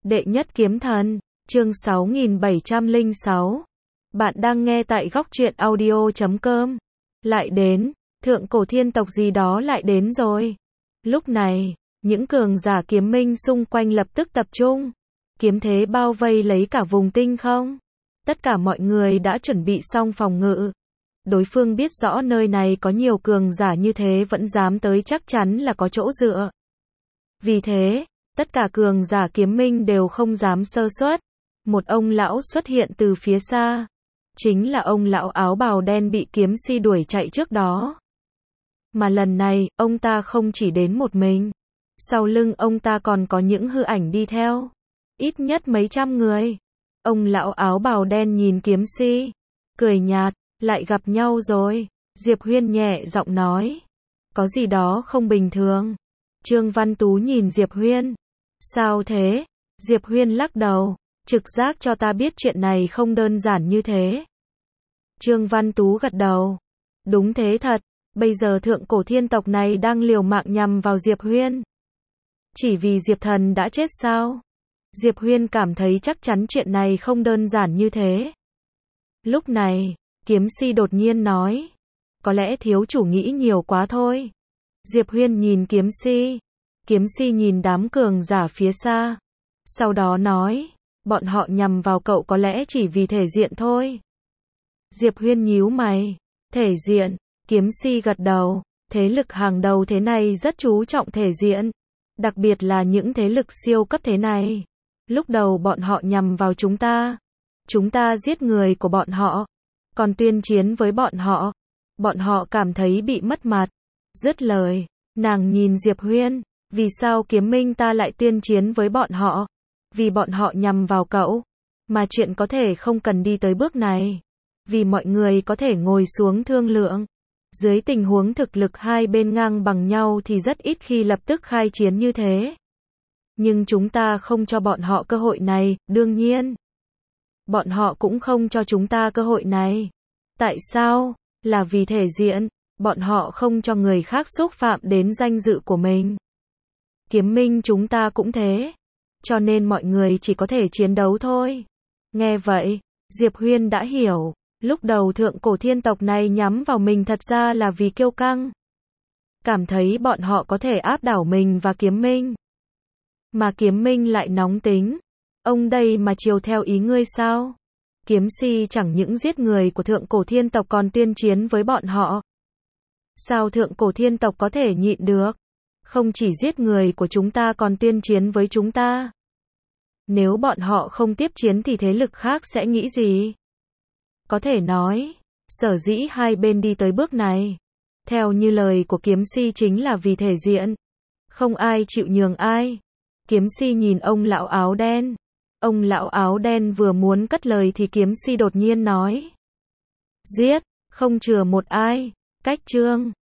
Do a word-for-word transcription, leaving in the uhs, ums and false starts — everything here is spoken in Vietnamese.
Đệ nhất kiếm thần, chương sáu nghìn bảy trăm lẻ sáu. Bạn đang nghe tại góc truyện audio chấm com. Lại đến, thượng cổ thiên tộc gì đó lại đến rồi. Lúc này, những cường giả kiếm minh xung quanh lập tức tập trung. Kiếm thế bao vây lấy cả vùng tinh không. Tất cả mọi người đã chuẩn bị xong phòng ngự. Đối phương biết rõ nơi này có nhiều cường giả như thế vẫn dám tới, chắc chắn là có chỗ dựa. Vì thế, tất cả cường giả kiếm minh đều không dám sơ suất. Một ông lão xuất hiện từ phía xa. Chính là ông lão áo bào đen bị kiếm si đuổi chạy trước đó. Mà lần này, ông ta không chỉ đến một mình. Sau lưng ông ta còn có những hư ảnh đi theo. Ít nhất mấy trăm người. Ông lão áo bào đen nhìn kiếm si. Cười nhạt, lại gặp nhau rồi. Diệp Huyên nhẹ giọng nói. Có gì đó không bình thường. Trương Văn Tú nhìn Diệp Huyên. Sao thế? Diệp Huyên lắc đầu. Trực giác cho ta biết chuyện này không đơn giản như thế. Trương Văn Tú gật đầu. Đúng thế thật. Bây giờ thượng cổ thiên tộc này đang liều mạng nhằm vào Diệp Huyên. Chỉ vì Diệp Thần đã chết sao? Diệp Huyên cảm thấy chắc chắn chuyện này không đơn giản như thế. Lúc này, kiếm si đột nhiên nói. Có lẽ thiếu chủ nghĩ nhiều quá thôi. Diệp Huyên nhìn kiếm si. Kiếm si nhìn đám cường giả phía xa. Sau đó nói. Bọn họ nhằm vào cậu có lẽ chỉ vì thể diện thôi. Diệp Huyên nhíu mày. Thể diện. Kiếm si gật đầu. Thế lực hàng đầu thế này rất chú trọng thể diện. Đặc biệt là những thế lực siêu cấp thế này. Lúc đầu bọn họ nhằm vào chúng ta. Chúng ta giết người của bọn họ. Còn tuyên chiến với bọn họ. Bọn họ cảm thấy bị mất mặt. Dứt lời, nàng nhìn Diệp Huyên. Vì sao kiếm minh ta lại tuyên chiến với bọn họ? Vì bọn họ nhằm vào cậu. Mà chuyện có thể không cần đi tới bước này. Vì mọi người có thể ngồi xuống thương lượng. Dưới tình huống thực lực hai bên ngang bằng nhau thì rất ít khi lập tức khai chiến như thế. Nhưng chúng ta không cho bọn họ cơ hội này, đương nhiên. Bọn họ cũng không cho chúng ta cơ hội này. Tại sao? Là vì thể diện. Bọn họ không cho người khác xúc phạm đến danh dự của mình. Kiếm minh chúng ta cũng thế. Cho nên mọi người chỉ có thể chiến đấu thôi. Nghe vậy, Diệp Huyên đã hiểu. Lúc đầu thượng cổ thiên tộc này nhắm vào mình thật ra là vì kiêu căng. Cảm thấy bọn họ có thể áp đảo mình và kiếm minh. Mà kiếm minh lại nóng tính. Ông đây mà chiều theo ý ngươi sao? Kiếm si chẳng những giết người của thượng cổ thiên tộc còn tuyên chiến với bọn họ. Sao thượng cổ thiên tộc có thể nhịn được? Không chỉ giết người của chúng ta còn tuyên chiến với chúng ta. Nếu bọn họ không tiếp chiến thì thế lực khác sẽ nghĩ gì? Có thể nói, sở dĩ hai bên đi tới bước này. Theo như lời của kiếm si chính là vì thể diện. Không ai chịu nhường ai. Kiếm si nhìn ông lão áo đen. Ông lão áo đen vừa muốn cất lời thì kiếm si đột nhiên nói. Giết, không chừa một ai. Cách trương.